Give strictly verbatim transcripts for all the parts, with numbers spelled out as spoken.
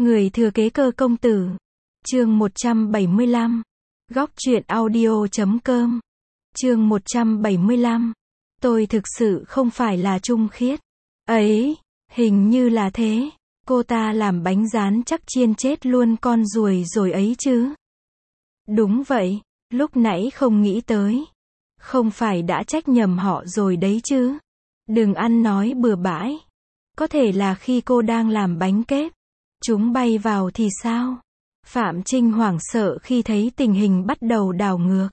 Người thừa kế Cơ công tử. Chương một trăm bảy mươi lăm. Góc truyện audio chấm com. Chương một trăm bảy mươi lăm. Tôi thực sự không phải là Trung Khiết. Ấy, hình như là thế. Cô ta làm bánh rán chắc chiên chết luôn con ruồi rồi ấy chứ. Đúng vậy, lúc nãy không nghĩ tới. Không phải đã trách nhầm họ rồi đấy chứ. Đừng ăn nói bừa bãi. Có thể là khi cô đang làm bánh kép, chúng bay vào thì sao? Phạm Trinh hoảng sợ khi thấy tình hình bắt đầu đảo ngược.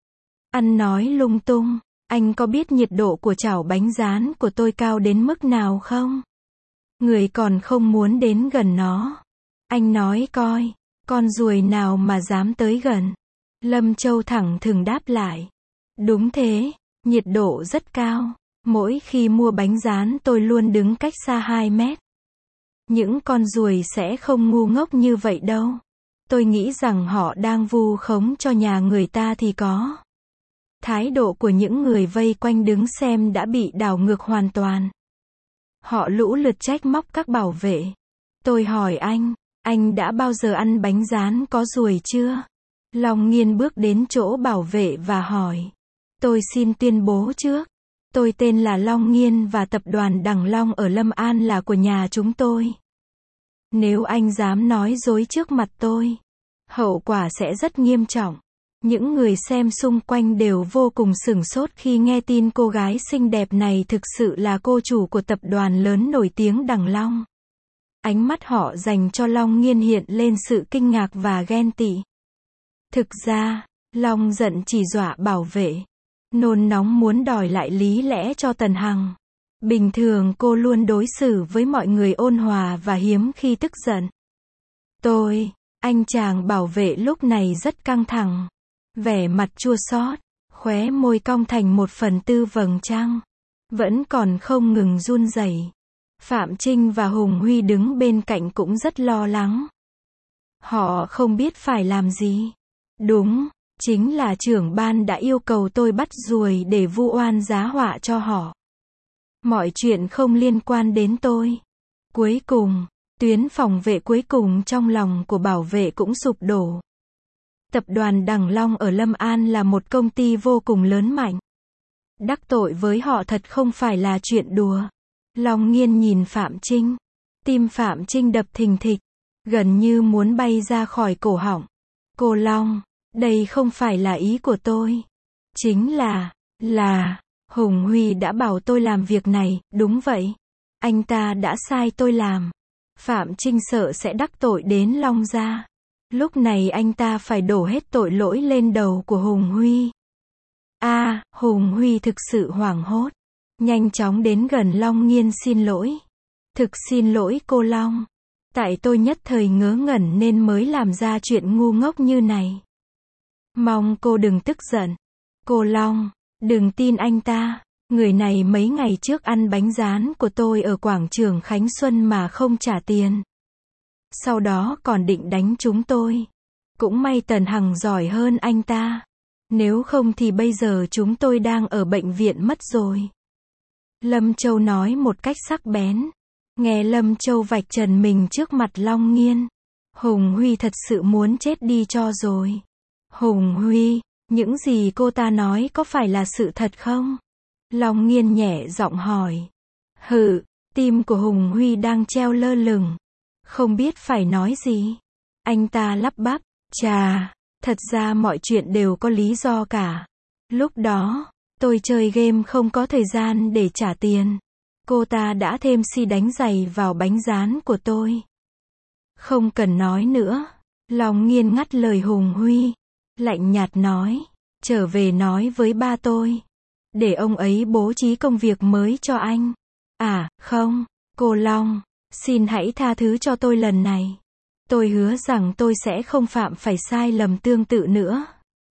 Ăn nói lung tung, anh có biết nhiệt độ của chảo bánh rán của tôi cao đến mức nào không? Người còn không muốn đến gần nó. Anh nói coi, con ruồi nào mà dám tới gần? Lâm Châu thẳng thừng đáp lại. Đúng thế, nhiệt độ rất cao. Mỗi khi mua bánh rán tôi luôn đứng cách xa hai mét. Những con ruồi sẽ không ngu ngốc như vậy đâu. Tôi nghĩ rằng họ đang vu khống cho nhà người ta thì có. Thái độ của những người vây quanh đứng xem đã bị đảo ngược hoàn toàn. Họ lũ lượt trách móc các bảo vệ. Tôi hỏi anh, anh đã bao giờ ăn bánh rán có ruồi chưa? Long Nghiên bước đến chỗ bảo vệ và hỏi. Tôi xin tuyên bố trước. Tôi tên là Long Nghiên và tập đoàn Đằng Long ở Lâm An là của nhà chúng tôi. Nếu anh dám nói dối trước mặt tôi, hậu quả sẽ rất nghiêm trọng. Những người xem xung quanh đều vô cùng sửng sốt khi nghe tin cô gái xinh đẹp này thực sự là cô chủ của tập đoàn lớn nổi tiếng Đằng Long. Ánh mắt họ dành cho Long Nghiên hiện lên sự kinh ngạc và ghen tị. Thực ra, Long giận chỉ dọa bảo vệ. Nôn nóng muốn đòi lại lý lẽ cho Tần Hằng. Bình thường cô luôn đối xử với mọi người ôn hòa và hiếm khi tức giận. Tôi, anh chàng bảo vệ lúc này rất căng thẳng. Vẻ mặt chua xót, khóe môi cong thành một phần tư vầng trăng. Vẫn còn không ngừng run rẩy. Phạm Trinh và Hùng Huy đứng bên cạnh cũng rất lo lắng. Họ không biết phải làm gì. Đúng. Chính là trưởng ban đã yêu cầu tôi bắt ruồi để vu oan giá họa cho họ. Mọi chuyện không liên quan đến tôi. Cuối cùng, tuyến phòng vệ cuối cùng trong lòng của bảo vệ cũng sụp đổ. Tập đoàn Đằng Long ở Lâm An là một công ty vô cùng lớn mạnh. Đắc tội với họ thật không phải là chuyện đùa. Long Nghiên nhìn Phạm Trinh. Tim Phạm Trinh đập thình thịch, gần như muốn bay ra khỏi cổ họng. Cô Long, đây không phải là ý của tôi. Chính là, là, Hùng Huy đã bảo tôi làm việc này, đúng vậy. Anh ta đã sai tôi làm. Phạm Trinh sợ sẽ đắc tội đến Long gia. Lúc này anh ta phải đổ hết tội lỗi lên đầu của Hùng Huy. A, à, Hùng Huy thực sự hoảng hốt. Nhanh chóng đến gần Long Nghiên xin lỗi. Thực xin lỗi cô Long. Tại tôi nhất thời ngớ ngẩn nên mới làm ra chuyện ngu ngốc như này. Mong cô đừng tức giận. Cô Long, đừng tin anh ta. Người này mấy ngày trước ăn bánh rán của tôi ở quảng trường Khánh Xuân mà không trả tiền. Sau đó còn định đánh chúng tôi. Cũng may Tần Hằng giỏi hơn anh ta. Nếu không thì bây giờ chúng tôi đang ở bệnh viện mất rồi. Lâm Châu nói một cách sắc bén. Nghe Lâm Châu vạch trần mình trước mặt Long Nghiên. Hùng Huy thật sự muốn chết đi cho rồi. Hùng Huy, những gì cô ta nói có phải là sự thật không? Long Nghiên nhẹ giọng hỏi. Hừ, tim của Hùng Huy đang treo lơ lửng. Không biết phải nói gì. Anh ta lắp bắp. Chà, thật ra mọi chuyện đều có lý do cả. Lúc đó, tôi chơi game không có thời gian để trả tiền. Cô ta đã thêm xi đánh giày vào bánh rán của tôi. Không cần nói nữa. Long Nghiên ngắt lời Hùng Huy. Lạnh nhạt nói. Trở về nói với ba tôi. Để ông ấy bố trí công việc mới cho anh. À, không. Cô Long, xin hãy tha thứ cho tôi lần này. Tôi hứa rằng tôi sẽ không phạm phải sai lầm tương tự nữa.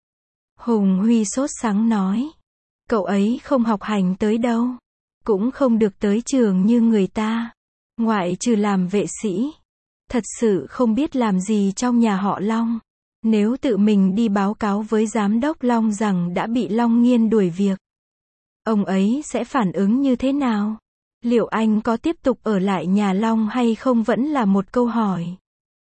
Hùng Huy sốt sắng nói. Cậu ấy không học hành tới đâu. Cũng không được tới trường như người ta. Ngoại trừ làm vệ sĩ. Thật sự không biết làm gì trong nhà họ Long. Nếu tự mình đi báo cáo với giám đốc Long rằng đã bị Long Nghiên đuổi việc, ông ấy sẽ phản ứng như thế nào? Liệu anh có tiếp tục ở lại nhà Long hay không vẫn là một câu hỏi.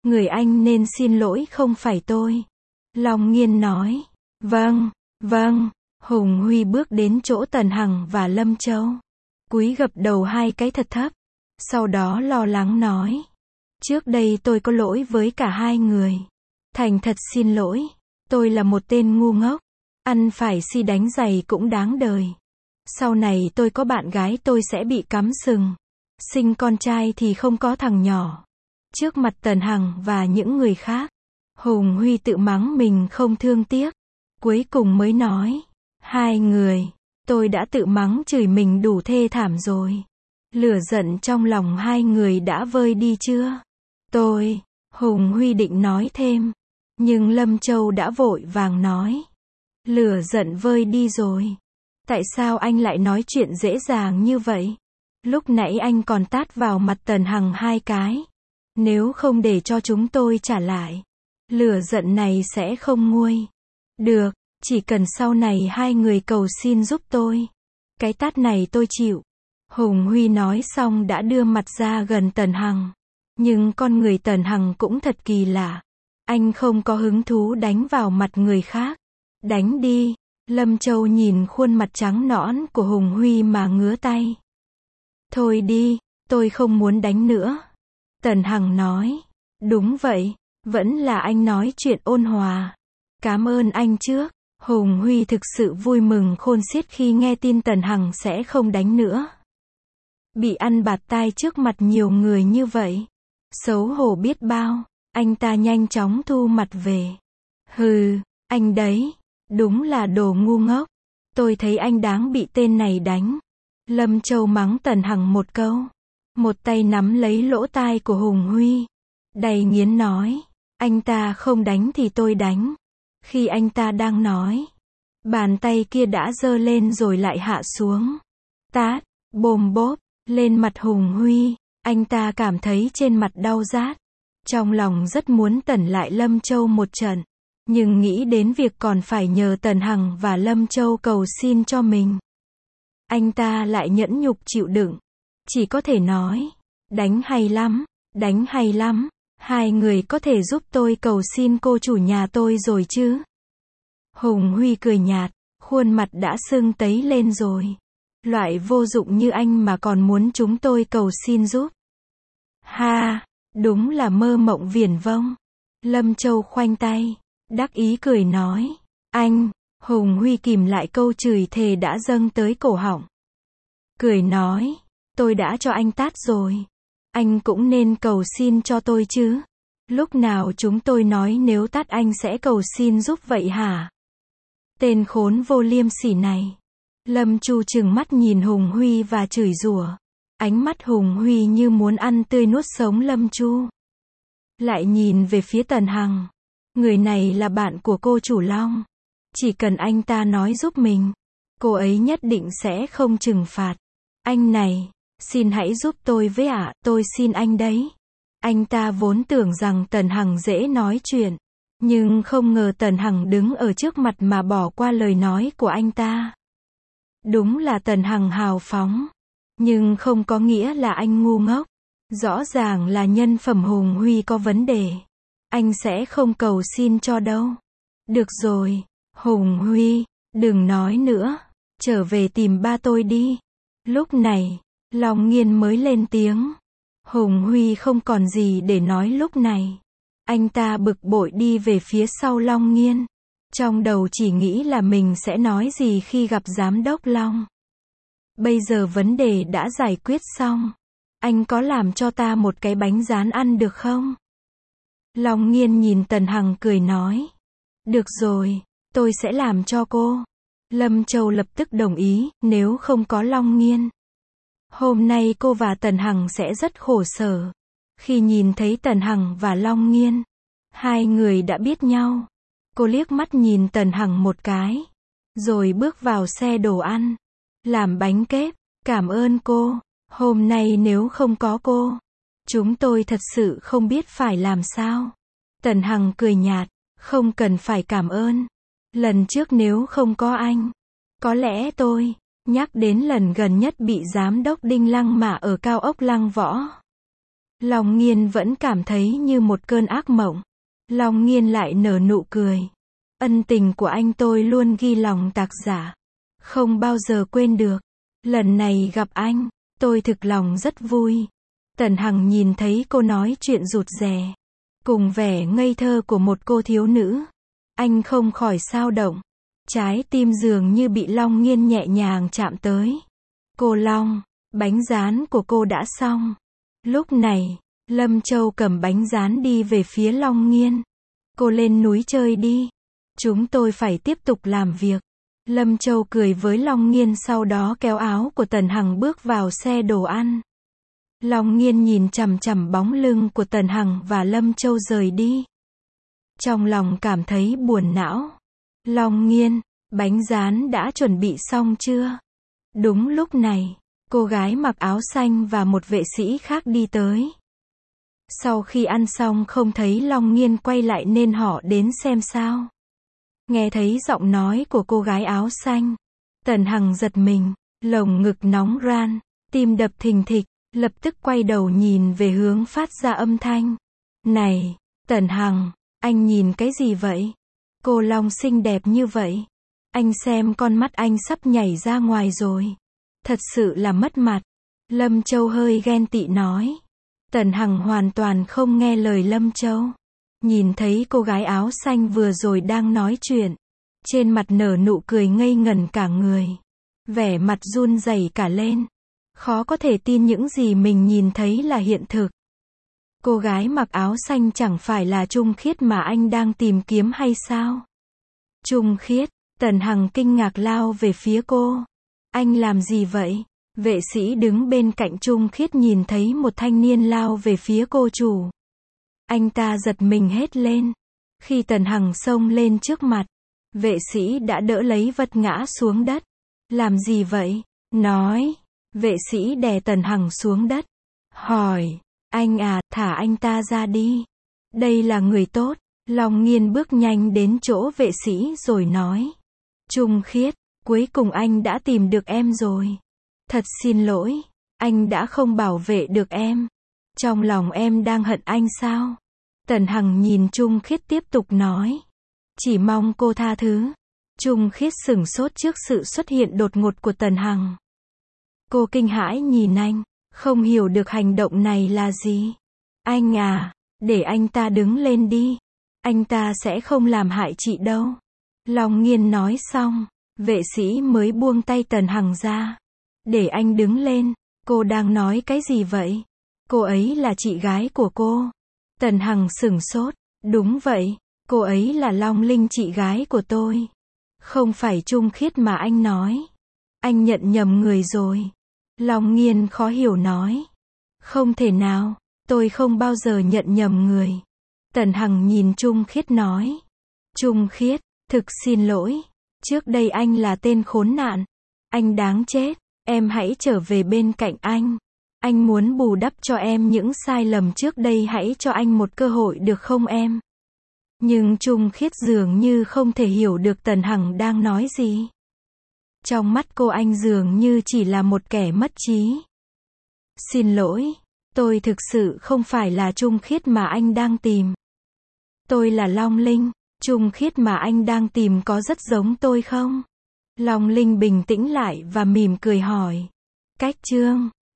Người anh nên xin lỗi không phải tôi. Long Nghiên nói. Vâng, vâng. Hùng Huy bước đến chỗ Tần Hằng và Lâm Châu. Cúi gập đầu hai cái thật thấp. Sau đó lo lắng nói. Trước đây tôi có lỗi với cả hai người. Thành thật xin lỗi. Tôi là một tên ngu ngốc. Ăn phải si đánh giày cũng đáng đời. Sau này tôi có bạn gái tôi sẽ bị cắm sừng. Sinh con trai thì không có thằng nhỏ. Trước mặt Tần Hằng và những người khác, Hùng Huy tự mắng mình không thương tiếc. Cuối cùng mới nói. Hai người, tôi đã tự mắng chửi mình đủ thê thảm rồi. Lửa giận trong lòng hai người đã vơi đi chưa? Tôi, Hùng Huy định nói thêm. Nhưng Lâm Châu đã vội vàng nói. Lửa giận vơi đi rồi. Tại sao anh lại nói chuyện dễ dàng như vậy? Lúc nãy anh còn tát vào mặt Tần Hằng hai cái. Nếu không để cho chúng tôi trả lại, lửa giận này sẽ không nguôi. Được, chỉ cần sau này hai người cầu xin giúp tôi. Cái tát này tôi chịu. Hùng Huy nói xong đã đưa mặt ra gần Tần Hằng. Nhưng con người Tần Hằng cũng thật kỳ lạ. Anh không có hứng thú đánh vào mặt người khác. Đánh đi. Lâm Châu nhìn khuôn mặt trắng nõn của Hùng Huy mà ngứa tay. Thôi đi, tôi không muốn đánh nữa. Tần Hằng nói. Đúng vậy, vẫn là anh nói chuyện ôn hòa. Cảm ơn anh trước. Hùng Huy thực sự vui mừng khôn xiết khi nghe tin Tần Hằng sẽ không đánh nữa. Bị ăn bạt tai trước mặt nhiều người như vậy. Xấu hổ biết bao, anh ta nhanh chóng thu mặt về. Hừ, anh đấy, đúng là đồ ngu ngốc. Tôi thấy anh đáng bị tên này đánh. Lâm Châu mắng Tần Hằng một câu. Một tay nắm lấy lỗ tai của Hùng Huy. Đầy nghiến nói. Anh ta không đánh thì tôi đánh. Khi anh ta đang nói, bàn tay kia đã giơ lên rồi lại hạ xuống. Tát, bồm bốp, lên mặt Hùng Huy. Anh ta cảm thấy trên mặt đau rát. Trong lòng rất muốn tẩn lại Lâm Châu một trận. Nhưng nghĩ đến việc còn phải nhờ Tần Hằng và Lâm Châu cầu xin cho mình. Anh ta lại nhẫn nhục chịu đựng. Chỉ có thể nói. Đánh hay lắm, đánh hay lắm. Hai người có thể giúp tôi cầu xin cô chủ nhà tôi rồi chứ? Hùng Huy cười nhạt. Khuôn mặt đã sưng tấy lên rồi. Loại vô dụng như anh mà còn muốn chúng tôi cầu xin giúp. Ha, đúng là mơ mộng viển vông. Lâm Châu khoanh tay. Đắc ý cười nói. Anh, Hùng Huy kìm lại câu chửi thề đã dâng tới cổ họng. Cười nói. Tôi đã cho anh tát rồi. Anh cũng nên cầu xin cho tôi chứ. Lúc nào chúng tôi nói nếu tát anh sẽ cầu xin giúp vậy hả? Tên khốn vô liêm sỉ này. Lâm Chu trừng mắt nhìn Hùng Huy và chửi rủa. Ánh mắt Hùng Huy như muốn ăn tươi nuốt sống Lâm Chu. Lại nhìn về phía Tần Hằng. Người này là bạn của cô chủ Long. Chỉ cần anh ta nói giúp mình, cô ấy nhất định sẽ không trừng phạt. Anh này, xin hãy giúp tôi với ạ, tôi xin anh đấy. Anh ta vốn tưởng rằng Tần Hằng dễ nói chuyện. Nhưng không ngờ Tần Hằng đứng ở trước mặt mà bỏ qua lời nói của anh ta. Đúng là Tần Hằng hào phóng. Nhưng không có nghĩa là anh ngu ngốc. Rõ ràng là nhân phẩm Hùng Huy có vấn đề. Anh sẽ không cầu xin cho đâu. Được rồi, Hùng Huy, đừng nói nữa. Trở về tìm ba tôi đi. Lúc này, Long Nghiên mới lên tiếng. Hùng Huy không còn gì để nói lúc này. Anh ta bực bội đi về phía sau Long Nghiên. Trong đầu chỉ nghĩ là mình sẽ nói gì khi gặp giám đốc Long. Bây giờ vấn đề đã giải quyết xong. Anh có làm cho ta một cái bánh rán ăn được không? Long Nghiên nhìn Tần Hằng cười nói. Được rồi, tôi sẽ làm cho cô. Lâm Châu lập tức đồng ý, nếu không có Long Nghiên. Hôm nay cô và Tần Hằng sẽ rất khổ sở. Khi nhìn thấy Tần Hằng và Long Nghiên, hai người đã biết nhau. Cô liếc mắt nhìn Tần Hằng một cái. Rồi bước vào xe đồ ăn. Làm bánh kép. Cảm ơn cô. Hôm nay nếu không có cô, chúng tôi thật sự không biết phải làm sao. Tần Hằng cười nhạt. Không cần phải cảm ơn. Lần trước nếu không có anh, có lẽ tôi, nhắc đến lần gần nhất bị giám đốc Đinh Lăng mạ ở cao ốc Lăng Võ. Long Nghiên vẫn cảm thấy như một cơn ác mộng. Long Nghiên lại nở nụ cười. Ân tình của anh tôi luôn ghi lòng tạc giả. Không bao giờ quên được. Lần này gặp anh, tôi thực lòng rất vui. Tần Hằng nhìn thấy cô nói chuyện rụt rè, cùng vẻ ngây thơ của một cô thiếu nữ. Anh không khỏi xao động. Trái tim dường như bị Long Nghiên nhẹ nhàng chạm tới. Cô Long, bánh rán của cô đã xong. Lúc này, Lâm Châu cầm bánh rán đi về phía Long Nghiên. Cô lên núi chơi đi. Chúng tôi phải tiếp tục làm việc. Lâm Châu cười với Long Nghiên, sau đó kéo áo của Tần Hằng bước vào xe đồ ăn. Long Nghiên nhìn chằm chằm bóng lưng của Tần Hằng và Lâm Châu rời đi. Trong lòng cảm thấy buồn não. Long Nghiên, bánh rán đã chuẩn bị xong chưa? Đúng lúc này, cô gái mặc áo xanh và một vệ sĩ khác đi tới. Sau khi ăn xong không thấy Long Nghiên quay lại nên họ đến xem sao. Nghe thấy giọng nói của cô gái áo xanh, Tần Hằng giật mình, lồng ngực nóng ran, tim đập thình thịch, lập tức quay đầu nhìn về hướng phát ra âm thanh. Này, Tần Hằng, anh nhìn cái gì vậy? Cô Long xinh đẹp như vậy. Anh xem con mắt anh sắp nhảy ra ngoài rồi. Thật sự là mất mặt. Lâm Châu hơi ghen tị nói. Tần Hằng hoàn toàn không nghe lời Lâm Châu. Nhìn thấy cô gái áo xanh vừa rồi đang nói chuyện. Trên mặt nở nụ cười ngây ngẩn cả người. Vẻ mặt run rẩy cả lên. Khó có thể tin những gì mình nhìn thấy là hiện thực. Cô gái mặc áo xanh chẳng phải là Trung Khiết mà anh đang tìm kiếm hay sao? Trung Khiết, Tần Hằng kinh ngạc lao về phía cô. Anh làm gì vậy? Vệ sĩ đứng bên cạnh Trung Khiết nhìn thấy một thanh niên lao về phía cô chủ. Anh ta giật mình hét lên. Khi Tần Hằng xông lên trước mặt, vệ sĩ đã đỡ lấy vật ngã xuống đất. Làm gì vậy? Nói. Vệ sĩ đè Tần Hằng xuống đất. Hỏi. Anh à, thả anh ta ra đi. Đây là người tốt. Long Nghiên bước nhanh đến chỗ vệ sĩ rồi nói. Trung Khiết, cuối cùng anh đã tìm được em rồi. Thật xin lỗi, anh đã không bảo vệ được em. Trong lòng em đang hận anh sao? Tần Hằng nhìn Trung Khiết tiếp tục nói. Chỉ mong cô tha thứ. Trung Khiết sửng sốt trước sự xuất hiện đột ngột của Tần Hằng. Cô kinh hãi nhìn anh, không hiểu được hành động này là gì. Anh à, để anh ta đứng lên đi. Anh ta sẽ không làm hại chị đâu. Long Nghiên nói xong, vệ sĩ mới buông tay Tần Hằng ra. Để anh đứng lên. Cô đang nói cái gì vậy? Cô ấy là chị gái của cô. Tần Hằng sửng sốt. Đúng vậy, cô ấy là Long Linh, chị gái của tôi. Không phải Trung Khiết mà anh nói. Anh nhận nhầm người rồi. Long Nghiên khó hiểu nói. Không thể nào, tôi không bao giờ nhận nhầm người. Tần Hằng nhìn Trung Khiết nói. Trung Khiết, thực xin lỗi. Trước đây anh là tên khốn nạn. Anh đáng chết. Em hãy trở về bên cạnh anh. Anh muốn bù đắp cho em những sai lầm trước đây, hãy cho anh một cơ hội được không em? Nhưng Trung Khiết dường như không thể hiểu được Tần Hằng đang nói gì. Trong mắt cô anh dường như chỉ là một kẻ mất trí. Xin lỗi, tôi thực sự không phải là Trung Khiết mà anh đang tìm. Tôi là Long Linh. Trung Khiết mà anh đang tìm có rất giống tôi không? Long Linh bình tĩnh lại và mỉm cười hỏi. Cách chương